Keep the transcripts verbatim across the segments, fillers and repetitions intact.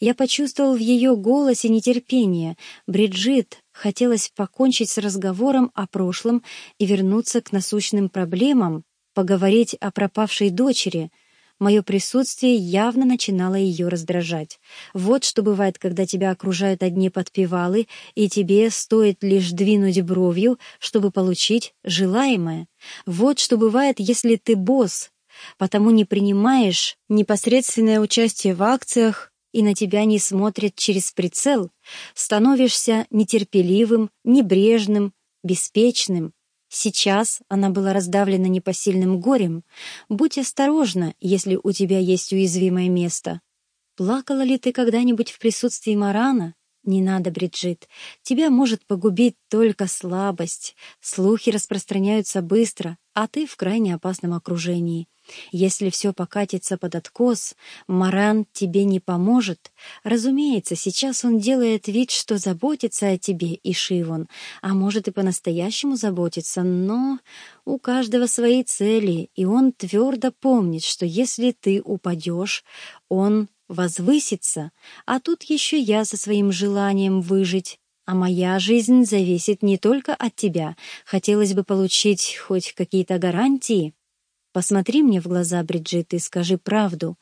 Я почувствовал в ее голосе нетерпение. Бриджит хотелось покончить с разговором о прошлом и вернуться к насущным проблемам, поговорить о пропавшей дочери. Мое присутствие явно начинало ее раздражать. Вот что бывает, когда тебя окружают одни подпевалы, и тебе стоит лишь двинуть бровью, чтобы получить желаемое. Вот что бывает, если ты босс, потому не принимаешь непосредственное участие в акциях и на тебя не смотрят через прицел, становишься нетерпеливым, небрежным, беспечным. Сейчас она была раздавлена непосильным горем. Будь осторожна, если у тебя есть уязвимое место. Плакала ли ты когда-нибудь в присутствии Марана? Не надо, Бриджит. Тебя может погубить только слабость. Слухи распространяются быстро, а ты в крайне опасном окружении. Если все покатится под откос, Маран тебе не поможет. Разумеется, сейчас он делает вид, что заботится о тебе и Шивон, а может и по-настоящему заботится, но у каждого свои цели, и он твердо помнит, что если ты упадешь, он возвысится, а тут еще я со своим желанием выжить. А моя жизнь зависит не только от тебя. Хотелось бы получить хоть какие-то гарантии. Посмотри мне в глаза, Бриджит, и скажи правду.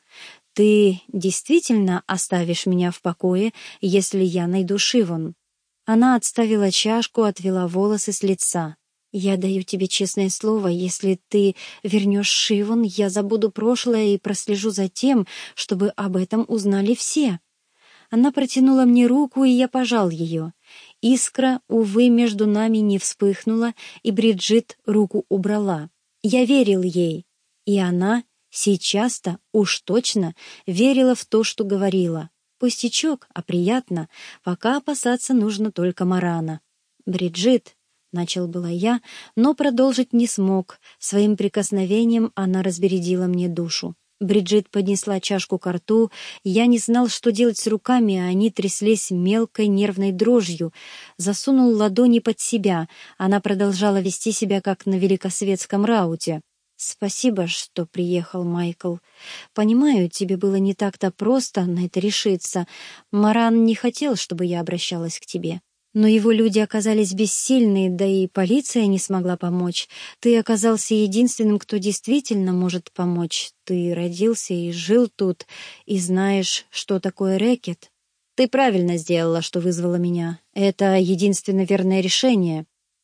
Ты действительно оставишь меня в покое, если я найду Шивон?» Она отставила чашку, отвела волосы с лица. «Я даю тебе честное слово, если ты вернешь Шивон, я забуду прошлое и прослежу за тем, чтобы об этом узнали все». Она протянула мне руку, и я пожал ее. Искра, увы, между нами не вспыхнула, и Бриджит руку убрала. Я верил ей, и она сейчас-то уж точно верила в то, что говорила. Пустячок, а приятно, пока опасаться нужно только Марана. «Бриджит», — начал была я, но продолжить не смог. Своим прикосновением она разбередила мне душу. Бриджит поднесла чашку ко рту, я не знал, что делать с руками, а они тряслись мелкой нервной дрожью. Засунул ладони под себя, она продолжала вести себя, как на великосветском рауте. «Спасибо, что приехал, Майкл. Понимаю, тебе было не так-то просто на это решиться. Маран не хотел, чтобы я обращалась к тебе. Но его люди оказались бессильны, да и полиция не смогла помочь. Ты оказался единственным, кто действительно может помочь. Ты родился и жил тут, и знаешь, что такое рэкет. Ты правильно сделала, что вызвала меня. Это единственно верное решение».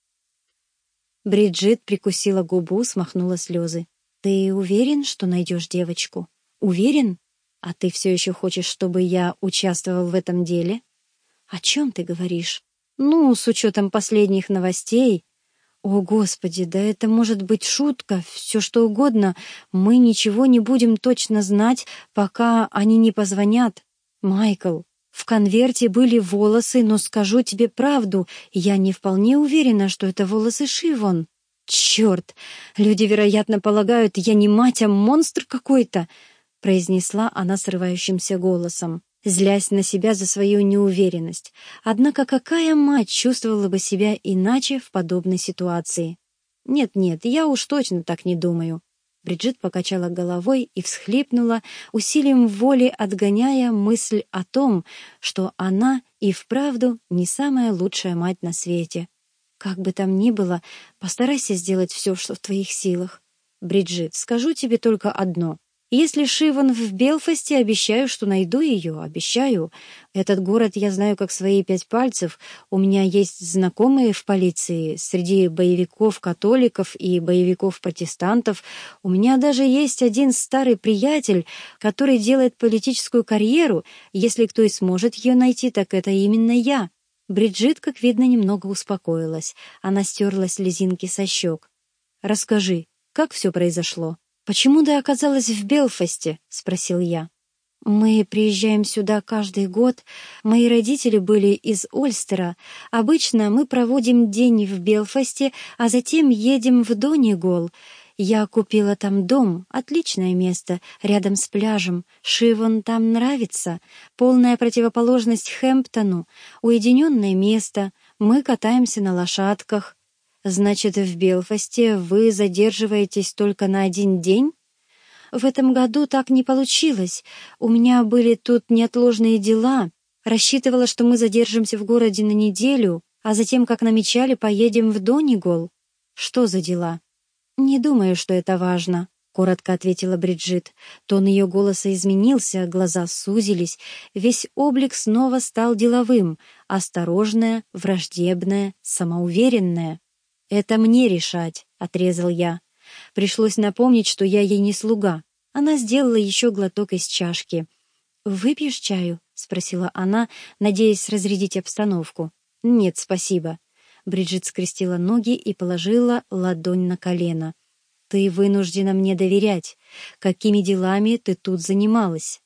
Бриджит прикусила губу, смахнула слезы. «Ты уверен, что найдешь девочку? Уверен? А ты все еще хочешь, чтобы я участвовал в этом деле?» «О чем ты говоришь?» «Ну, с учетом последних новостей...» «О, Господи, да это может быть шутка, все что угодно. Мы ничего не будем точно знать, пока они не позвонят. Майкл, в конверте были волосы, но скажу тебе правду, я не вполне уверена, что это волосы Шивон». «Черт! Люди, вероятно, полагают, я не мать, а монстр какой-то», — произнесла она срывающимся голосом, злясь на себя за свою неуверенность. Однако какая мать чувствовала бы себя иначе в подобной ситуации? «Нет-нет, я уж точно так не думаю». Бриджит покачала головой и всхлипнула, усилием воли отгоняя мысль о том, что она и вправду не самая лучшая мать на свете. «Как бы там ни было, постарайся сделать все, что в твоих силах. Бриджит, скажу тебе только одно. Если Шивон в Белфасте, обещаю, что найду ее, обещаю. Этот город я знаю как свои пять пальцев. У меня есть знакомые в полиции, среди боевиков-католиков и боевиков-протестантов. У меня даже есть один старый приятель, который делает политическую карьеру. Если кто и сможет ее найти, так это именно я». Бриджит, как видно, немного успокоилась. Она стерла слезинки со щек. «Расскажи, как все произошло?» «Почему ты оказалась в Белфасте?» — спросил я. «Мы приезжаем сюда каждый год. Мои родители были из Ольстера. Обычно мы проводим день в Белфасте, а затем едем в Донегол. Я купила там дом, отличное место, рядом с пляжем. Шивон там нравится. Полная противоположность Хэмптону. Уединенное место. Мы катаемся на лошадках». «Значит, в Белфасте вы задерживаетесь только на один день?» В этом году так не получилось. У меня были тут неотложные дела. Рассчитывала, что мы задержимся в городе на неделю, а затем, как намечали, поедем в Донигол. Что за дела? Не думаю, что это важно, коротко ответила Бриджит. Тон ее голоса изменился, глаза сузились, весь облик снова стал деловым, осторожное, враждебное, самоуверенное. «Это мне решать», — отрезал я. Пришлось напомнить, что я ей не слуга. Она сделала еще глоток из чашки. «Выпьешь чаю?» — спросила она, надеясь разрядить обстановку. «Нет, спасибо». Бриджит скрестила ноги и положила ладонь на колено. «Ты вынуждена мне доверять. Какими делами ты тут занималась?»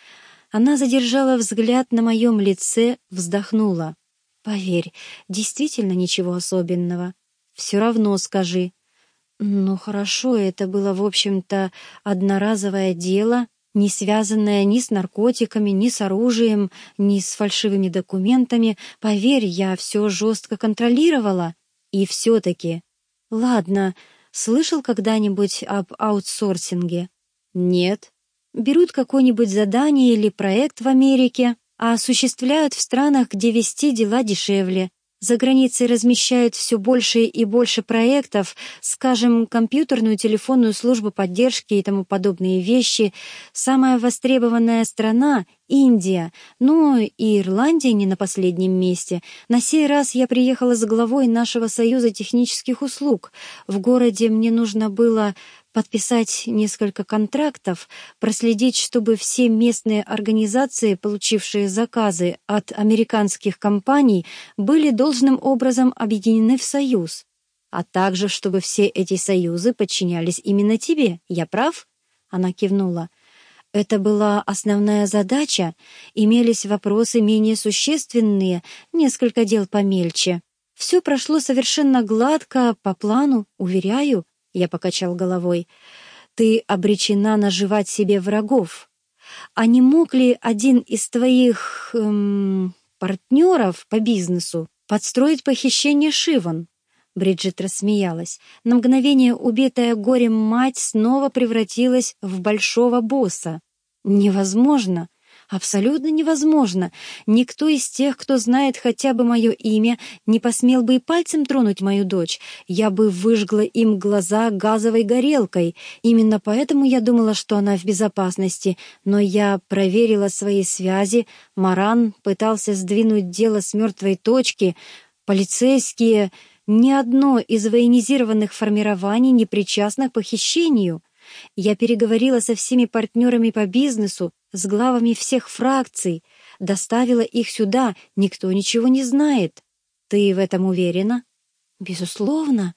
Она задержала взгляд на моем лице, вздохнула. «Поверь, действительно ничего особенного. Все равно скажи». «Ну хорошо, это было, в общем-то, одноразовое дело, не связанное ни с наркотиками, ни с оружием, ни с фальшивыми документами. Поверь, я все жестко контролировала. И все-таки...» «Ладно, слышал когда-нибудь об аутсорсинге?» «Нет». «Берут какое-нибудь задание или проект в Америке, а осуществляют в странах, где вести дела дешевле. За границей размещают все больше и больше проектов, скажем, компьютерную, телефонную службу поддержки и тому подобные вещи. Самая востребованная страна — Индия, ну и Ирландия не на последнем месте. На сей раз я приехала с главой нашего союза технических услуг. В городе мне нужно было подписать несколько контрактов, проследить, чтобы все местные организации, получившие заказы от американских компаний, были должным образом объединены в союз, а также, чтобы все эти союзы подчинялись именно тебе. Я прав?» Она кивнула. «Это была основная задача. Имелись вопросы менее существенные, несколько дел помельче. Все прошло совершенно гладко, по плану, уверяю». Я покачал головой. «Ты обречена наживать себе врагов. А не мог ли один из твоих эм, партнеров по бизнесу подстроить похищение Шиван?» Бриджит рассмеялась. На мгновение убитая горем мать снова превратилась в большого босса. «Невозможно. Абсолютно невозможно. Никто из тех, кто знает хотя бы мое имя, не посмел бы и пальцем тронуть мою дочь. Я бы выжгла им глаза газовой горелкой. Именно поэтому я думала, что она в безопасности. Но я проверила свои связи. Маран пытался сдвинуть дело с мертвой точки. Полицейские... Ни одно из военизированных формирований не причастно к похищению. Я переговорила со всеми партнерами по бизнесу, с главами всех фракций, доставила их сюда, никто ничего не знает. Ты в этом уверена?» «Безусловно.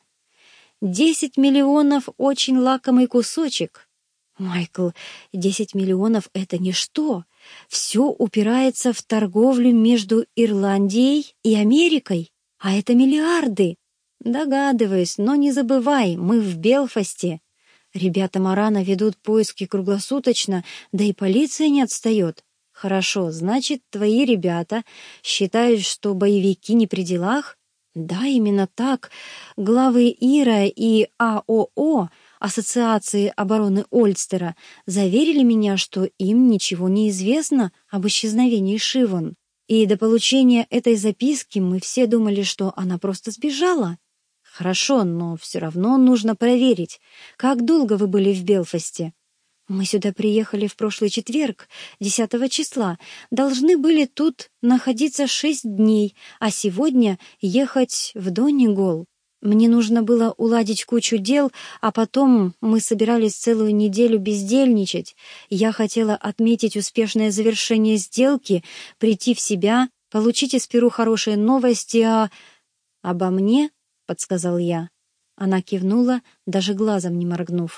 Десять миллионов — очень лакомый кусочек. Майкл, десять миллионов — это ничто. Все упирается в торговлю между Ирландией и Америкой, а это миллиарды. Догадываюсь, но не забывай, мы в Белфасте. Ребята Марана ведут поиски круглосуточно, да и полиция не отстает. Хорошо, значит, твои ребята считают, что боевики не при делах? Да, именно так. Главы ИРА и АОО, Ассоциации обороны Ольстера, заверили меня, что им ничего не известно об исчезновении Шиван. И до получения этой записки мы все думали, что она просто сбежала. Хорошо, но все равно нужно проверить. Как долго вы были в Белфасте? Мы сюда приехали в прошлый четверг, десятого числа. Должны были тут находиться шесть дней, а сегодня ехать в Донигол. Мне нужно было уладить кучу дел, а потом мы собирались целую неделю бездельничать. Я хотела отметить успешное завершение сделки, прийти в себя, получить из Перу хорошие новости, а... «Обо мне?» — подсказал я. Она кивнула, даже глазом не моргнув.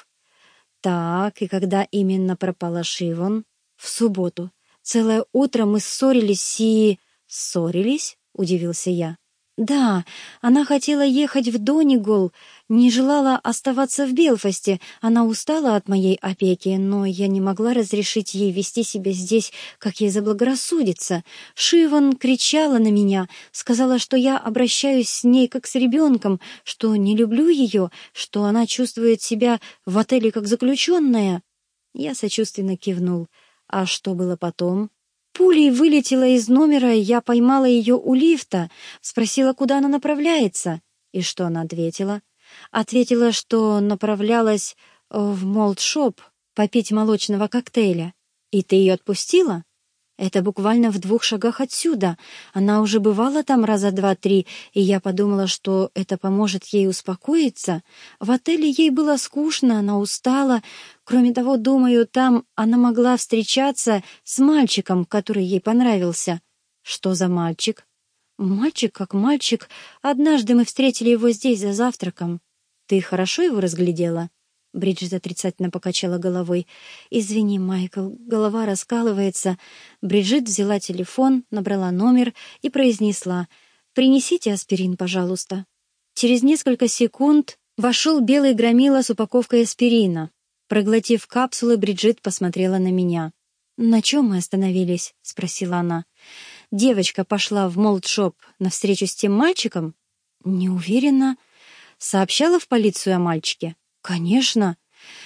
«Так, и когда именно пропала Шиван?» «В субботу. Целое утро мы ссорились и...» «Ссорились?» — удивился я. «Да, она хотела ехать в Донигол, не желала оставаться в Белфасте. Она устала от моей опеки, но я не могла разрешить ей вести себя здесь, как ей заблагорассудится. Шиван кричала на меня, сказала, что я обращаюсь с ней как с ребенком, что не люблю ее, что она чувствует себя в отеле как заключенная». Я сочувственно кивнул. А что было потом? Пулей вылетела из номера, я поймала ее у лифта, спросила, куда она направляется. И что она ответила? Ответила, что направлялась в молд-шоп попить молочного коктейля. И ты ее отпустила? Это буквально в двух шагах отсюда. Она уже бывала там раза два-три, и я подумала, что это поможет ей успокоиться. В отеле ей было скучно, она устала. Кроме того, думаю, там она могла встречаться с мальчиком, который ей понравился. Что за мальчик? Мальчик как мальчик. Однажды мы встретили его здесь за завтраком. Ты хорошо его разглядела? Бриджит отрицательно покачала головой. «Извини, Майкл, голова раскалывается». Бриджит взяла телефон, набрала номер и произнесла: «Принесите аспирин, пожалуйста». Через несколько секунд вошел белый громила с упаковкой аспирина. Проглотив капсулы, Бриджит посмотрела на меня. «На чем мы остановились?» — спросила она. «Девочка пошла в молд-шоп на встречу с тем мальчиком?» «Не уверена». «Сообщала в полицию о мальчике?» «Конечно».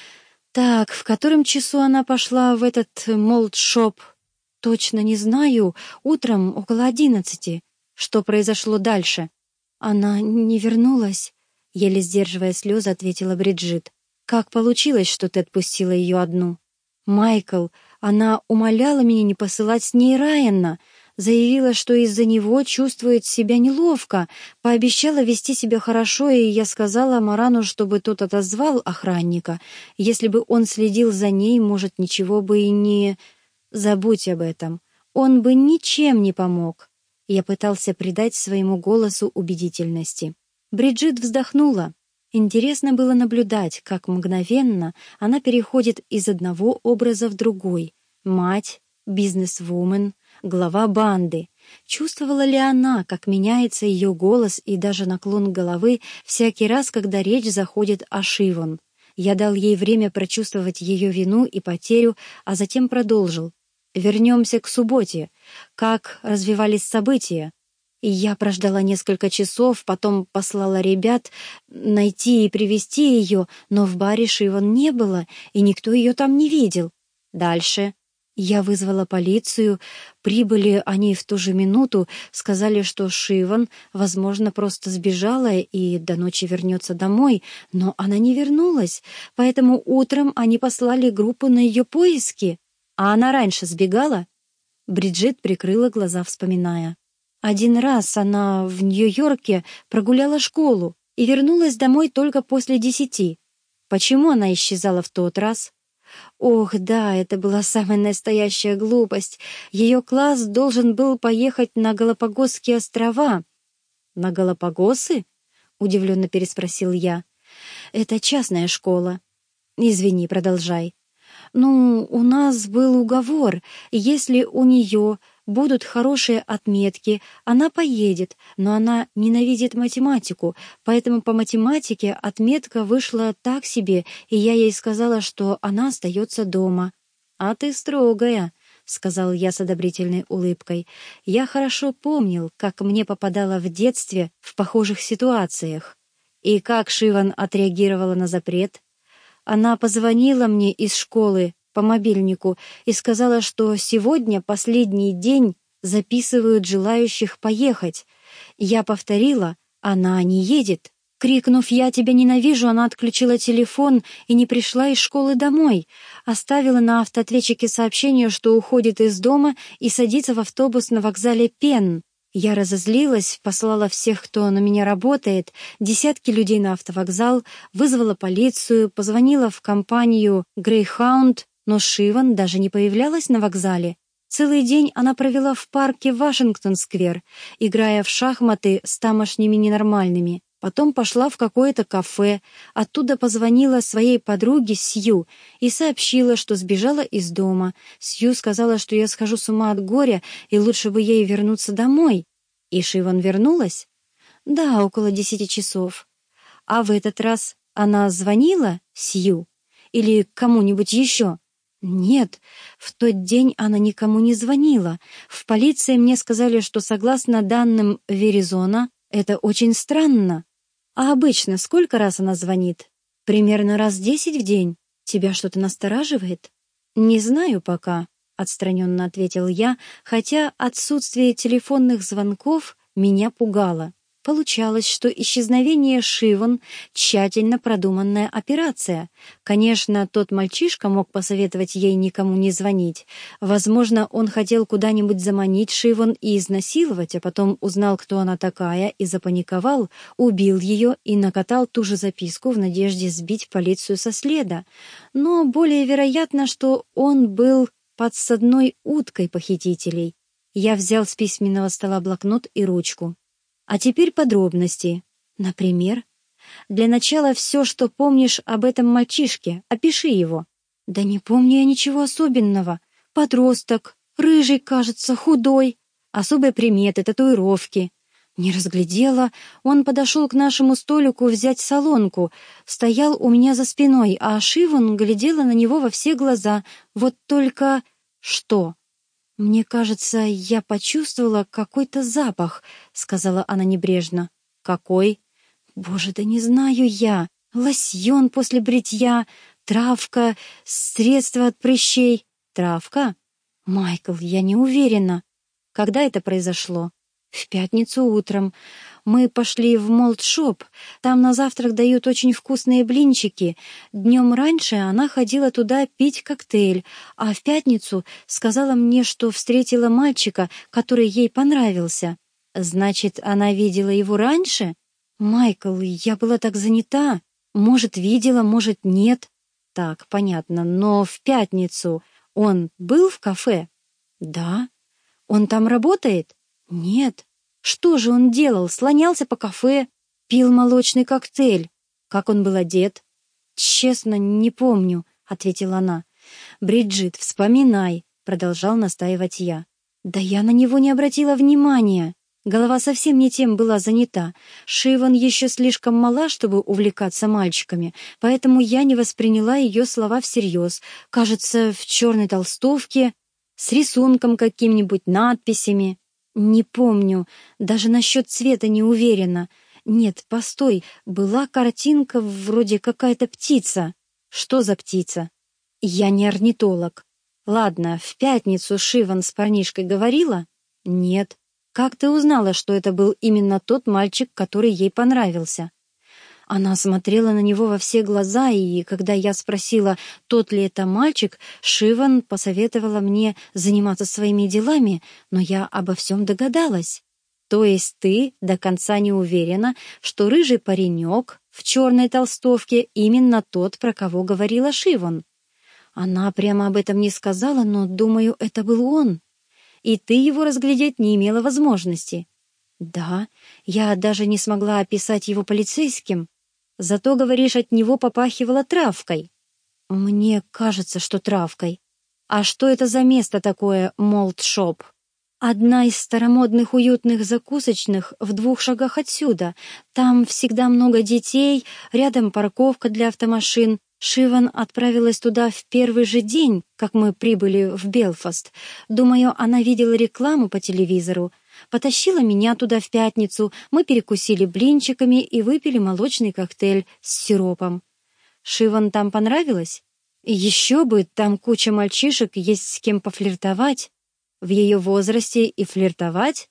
«Так, в котором часу она пошла в этот молд-шоп?» «Точно не знаю. Утром около одиннадцати». «Что произошло дальше?» «Она не вернулась», — еле сдерживая слезы, ответила Бриджит. «Как получилось, что ты отпустила ее одну?» «Майкл, она умоляла меня не посылать с ней Райана. Заявила, что из-за него чувствует себя неловко, пообещала вести себя хорошо, и я сказала Марану, чтобы тот отозвал охранника. Если бы он следил за ней, может, ничего бы и не... Забудь об этом. Он бы ничем не помог». Я пытался придать своему голосу убедительности. Бриджит вздохнула. Интересно было наблюдать, как мгновенно она переходит из одного образа в другой. Мать, бизнес-вумен, глава банды. Чувствовала ли она, как меняется ее голос и даже наклон головы всякий раз, когда речь заходит о Шивон? Я дал ей время прочувствовать ее вину и потерю, а затем продолжил. Вернемся к субботе. Как развивались события? И я прождала несколько часов, потом послала ребят найти и привезти ее, но в баре Шивон не было, и никто ее там не видел. Дальше... Я вызвала полицию, прибыли они в ту же минуту, сказали, что Шивон, возможно, просто сбежала и до ночи вернется домой, но она не вернулась, поэтому утром они послали группу на ее поиски. А она раньше сбегала? Бриджит прикрыла глаза, вспоминая. Один раз она в Нью-Йорке прогуляла школу и вернулась домой только после десяти. Почему она исчезала в тот раз? Ох, да, это была самая настоящая глупость. Ее класс должен был поехать на Галапагосские острова. «На Галапагосы?» — удивленно переспросил я. «Это частная школа». «Извини, продолжай». «Ну, у нас был уговор. Если у нее будут хорошие отметки, она поедет, но она ненавидит математику, поэтому по математике отметка вышла так себе, и я ей сказала, что она остается дома». «А ты строгая», — сказал я с одобрительной улыбкой. «Я хорошо помнил, как мне попадало в детстве в похожих ситуациях». «И как Шиван отреагировала на запрет?» «Она позвонила мне из школы по мобильнику и сказала, что сегодня последний день записывают желающих поехать. Я повторила, она не едет. Крикнув «Я тебя ненавижу», она отключила телефон и не пришла из школы домой. Оставила на автоответчике сообщение, что уходит из дома и садится в автобус на вокзале Пенн. Я разозлилась, послала всех, кто на меня работает, десятки людей на автовокзал, вызвала полицию, позвонила в компанию Greyhound, но Шиван даже не появлялась на вокзале. Целый день она провела в парке Вашингтон-сквер, играя в шахматы с тамошними ненормальными. Потом пошла в какое-то кафе, оттуда позвонила своей подруге Сью и сообщила, что сбежала из дома. Сью сказала, что я схожу с ума от горя, и лучше бы ей вернуться домой. И Шиван вернулась? Да, около десяти часов. А в этот раз она звонила Сью? Или кому-нибудь еще? Нет, в тот день она никому не звонила. В полиции мне сказали, что согласно данным Веризона, это очень странно. А обычно сколько раз она звонит? Примерно раз десять в день. Тебя что-то настораживает? «Не знаю пока», — отстраненно ответил я, хотя отсутствие телефонных звонков меня пугало. Получалось, что исчезновение Шиван — тщательно продуманная операция. Конечно, тот мальчишка мог посоветовать ей никому не звонить. Возможно, он хотел куда-нибудь заманить Шиван и изнасиловать, а потом узнал, кто она такая, и запаниковал, убил ее и накатал ту же записку в надежде сбить полицию со следа. Но более вероятно, что он был подсадной уткой похитителей. Я взял с письменного стола блокнот и ручку. А теперь подробности. Например, для начала все, что помнишь об этом мальчишке, опиши его. Да не помню я ничего особенного. Подросток, рыжий, кажется, худой. Особые приметы, татуировки. Не разглядела. Он подошел к нашему столику взять солонку. Стоял у меня за спиной, а Шиван глядела на него во все глаза. Вот только... Что? «Мне кажется, я почувствовала какой-то запах», — сказала она небрежно. «Какой?» «Боже, да не знаю я. Лосьон после бритья, травка, средство от прыщей». «Травка?» «Майкл, я не уверена». «Когда это произошло?» «В пятницу утром. Мы пошли в молд-шоп. Там на завтрак дают очень вкусные блинчики. Днем раньше она ходила туда пить коктейль, а в пятницу сказала мне, что встретила мальчика, который ей понравился». «Значит, она видела его раньше?» «Майкл, я была так занята. Может, видела, может, нет». «Так, понятно. Но в пятницу он был в кафе?» «Да». «Он там работает?» «Нет». «Что же он делал? Слонялся по кафе, пил молочный коктейль. Как он был одет?» «Честно, не помню», — ответила она. «Бриджит, вспоминай», — продолжал настаивать я. «Да я на него не обратила внимания. Голова совсем не тем была занята. Шиван еще слишком мала, чтобы увлекаться мальчиками, поэтому я не восприняла ее слова всерьез. Кажется, в черной толстовке, с рисунком каким-нибудь, надписями. Не помню, даже насчет цвета не уверена. Нет, постой, была картинка вроде какая-то птица». «Что за птица?» «Я не орнитолог». «Ладно, в пятницу Шиван с парнишкой говорила?» «Нет». «Как ты узнала, что это был именно тот мальчик, который ей понравился?» Она смотрела на него во все глаза, и когда я спросила, тот ли это мальчик, Шиван посоветовала мне заниматься своими делами, но я обо всем догадалась. «То есть ты до конца не уверена, что рыжий паренек в черной толстовке именно тот, про кого говорила Шиван?» Она прямо об этом не сказала, но, думаю, это был он. «И ты его разглядеть не имела возможности?» «Да, я даже не смогла описать его полицейским. Зато, говоришь, от него попахивало травкой». «Мне кажется, что травкой». «А что это за место такое, молд-шоп?» «Одна из старомодных уютных закусочных в двух шагах отсюда. Там всегда много детей, рядом парковка для автомашин. Шиван отправилась туда в первый же день, как мы прибыли в Белфаст. Думаю, она видела рекламу по телевизору. Потащила меня туда в пятницу, мы перекусили блинчиками и выпили молочный коктейль с сиропом». «Шиван там понравилось?» «Еще бы, там куча мальчишек, есть с кем пофлиртовать». «В ее возрасте и флиртовать?»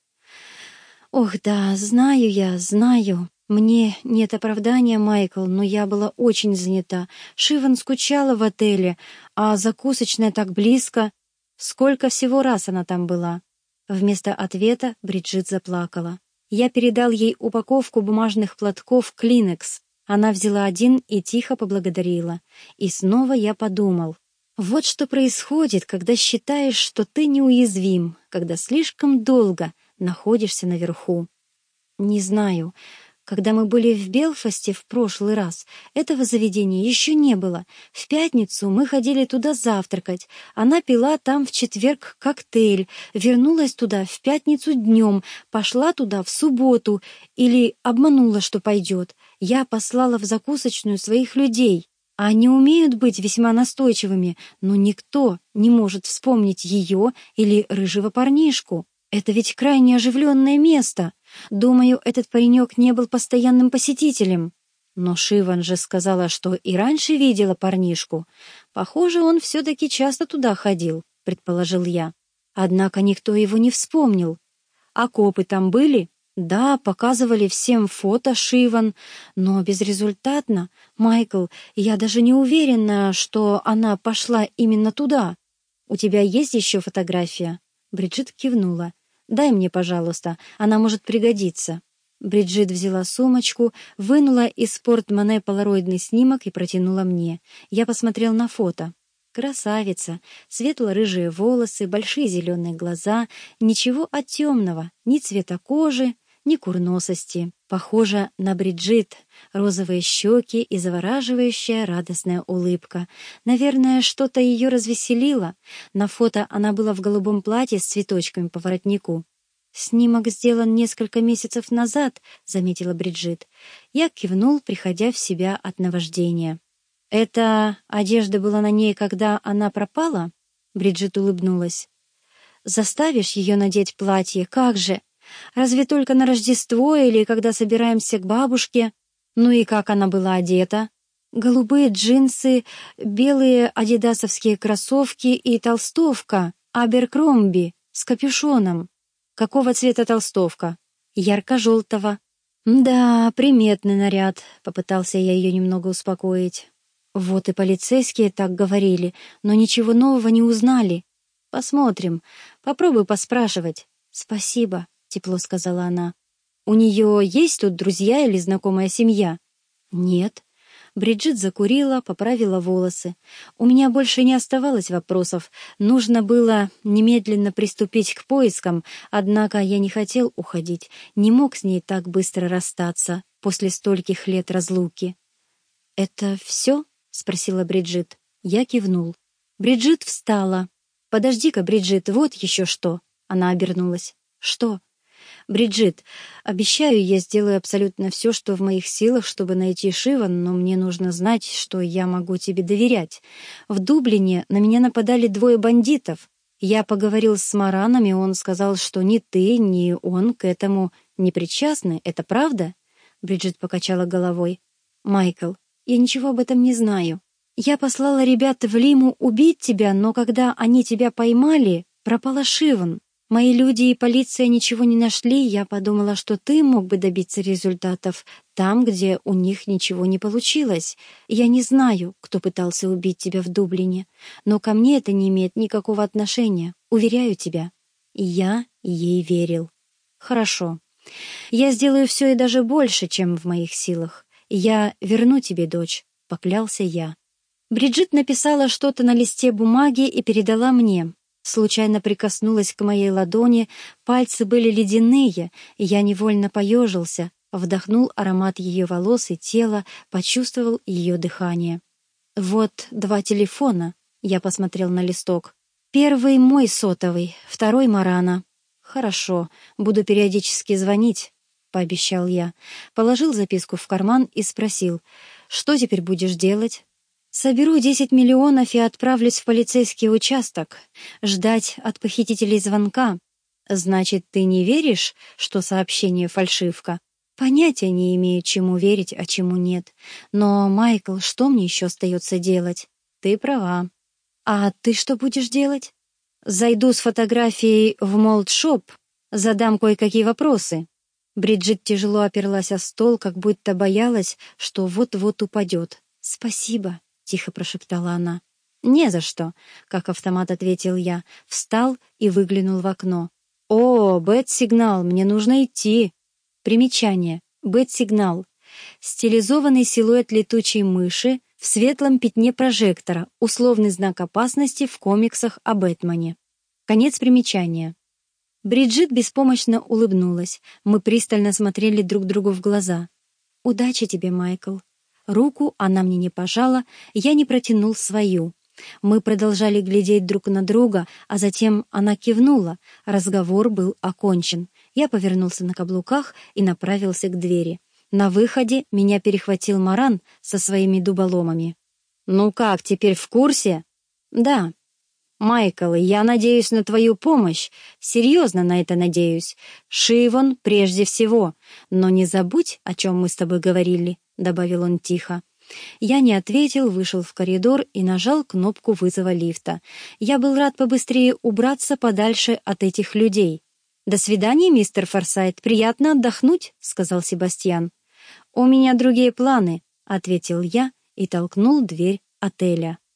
«Ох, да, знаю я, знаю. Мне нет оправдания, Майкл, но я была очень занята. Шиван скучала в отеле, а закусочная так близко. Сколько всего раз она там была?» Вместо ответа Бриджит заплакала. Я передал ей упаковку бумажных платков «Клинекс». Она взяла один и тихо поблагодарила. И снова я подумал. Вот что происходит, когда считаешь, что ты неуязвим, когда слишком долго находишься наверху. Не знаю. Когда мы были в Белфасте в прошлый раз, этого заведения еще не было. В пятницу мы ходили туда завтракать. Она пила там в четверг коктейль, вернулась туда в пятницу днем, пошла туда в субботу или обманула, что пойдет. Я послала в закусочную своих людей. Они умеют быть весьма настойчивыми, но никто не может вспомнить ее или рыжего парнишку. Это ведь крайне оживленное место. Думаю, этот паренек не был постоянным посетителем. Но Шиван же сказала, что и раньше видела парнишку. Похоже, он все-таки часто туда ходил, предположил я. Однако никто его не вспомнил. А копы там были? Да, показывали всем фото Шиван, но безрезультатно. Майкл, я даже не уверена, что она пошла именно туда. У тебя есть еще фотография? Бриджит кивнула. Дай мне, пожалуйста, она может пригодиться. Бриджит взяла сумочку, вынула из портмоне полароидный снимок и протянула мне. Я посмотрел на фото. Красавица, светло-рыжие волосы, большие зеленые глаза, ничего от темного, ни цвета кожи, ни курносости. Похожа на Бриджит, розовые щеки и завораживающая радостная улыбка. Наверное, что-то ее развеселило. На фото она была в голубом платье с цветочками по воротнику. «Снимок сделан несколько месяцев назад», — заметила Бриджит. Я кивнул, приходя в себя от наваждения. «Эта одежда была на ней, когда она пропала?» Бриджит улыбнулась. «Заставишь ее надеть платье? Как же? Разве только на Рождество или когда собираемся к бабушке? Ну и как она была одета? Голубые джинсы, белые адидасовские кроссовки и толстовка Аберкромби с капюшоном. Какого цвета толстовка? Ярко-желтого. Да, приметный наряд», — попытался я ее немного успокоить. «Вот и полицейские так говорили, но ничего нового не узнали. Посмотрим. Попробуй поспрашивать». «Спасибо», — тепло сказала она. «У нее есть тут друзья или знакомая семья?» «Нет». Бриджит закурила, поправила волосы. У меня больше не оставалось вопросов. Нужно было немедленно приступить к поискам, однако я не хотел уходить, не мог с ней так быстро расстаться после стольких лет разлуки. «Это все?» — спросила Бриджит. Я кивнул. Бриджит встала. «Подожди-ка, Бриджит, вот еще что!» Она обернулась. «Что?» «Бриджит, обещаю, я сделаю абсолютно все, что в моих силах, чтобы найти Шиван, но мне нужно знать, что я могу тебе доверять. В Дублине на меня нападали двое бандитов. Я поговорил с Мараном, и он сказал, что ни ты, ни он к этому не причастны. Это правда?» Бриджит покачала головой. «Майкл, я ничего об этом не знаю. Я послала ребят в Лиму убить тебя, но когда они тебя поймали, пропала Шиван. Мои люди и полиция ничего не нашли, я подумала, что ты мог бы добиться результатов там, где у них ничего не получилось. Я не знаю, кто пытался убить тебя в Дублине, но ко мне это не имеет никакого отношения, уверяю тебя». И я ей верил. «Хорошо. Я сделаю все и даже больше, чем в моих силах. Я верну тебе дочь», — поклялся я. Бриджит написала что-то на листе бумаги и передала мне. Случайно прикоснулась к моей ладони, пальцы были ледяные, и я невольно поежился, вдохнул аромат ее волос и тела, почувствовал ее дыхание. «Вот два телефона», — я посмотрел на листок. «Первый мой сотовый, второй Марана». «Хорошо, буду периодически звонить», — пообещал я. Положил записку в карман и спросил: «Что теперь будешь делать?» «Соберу десять миллионов и отправлюсь в полицейский участок. Ждать от похитителей звонка». «Значит, ты не веришь, что сообщение фальшивка?» «Понятия не имею, чему верить, а чему нет. Но, Майкл, что мне еще остается делать?» «Ты права». «А ты что будешь делать?» «Зайду с фотографией в молдшоп, задам кое-какие вопросы». Бриджит тяжело оперлась о стол, как будто боялась, что вот-вот упадет. «Спасибо», — тихо прошептала она. «Не за что», — как автомат ответил я, встал и выглянул в окно. «О, бэт-сигнал, мне нужно идти». Примечание. Бэт-сигнал. Стилизованный силуэт летучей мыши в светлом пятне прожектора, условный знак опасности в комиксах о Бэтмене. Конец примечания. Бриджит беспомощно улыбнулась. Мы пристально смотрели друг другу в глаза. «Удачи тебе, Майкл». Руку она мне не пожала, я не протянул свою. Мы продолжали глядеть друг на друга, а затем она кивнула. Разговор был окончен. Я повернулся на каблуках и направился к двери. На выходе меня перехватил Маран со своими дуболомами. «Ну как, теперь в курсе?» «Да». «Майкл, я надеюсь на твою помощь. Серьезно на это надеюсь. Шиван прежде всего. Но не забудь, о чем мы с тобой говорили», — добавил он тихо. Я не ответил, вышел в коридор и нажал кнопку вызова лифта. Я был рад побыстрее убраться подальше от этих людей. «До свидания, мистер Форсайт, приятно отдохнуть», — сказал Себастьян. «У меня другие планы», — ответил я и толкнул дверь отеля.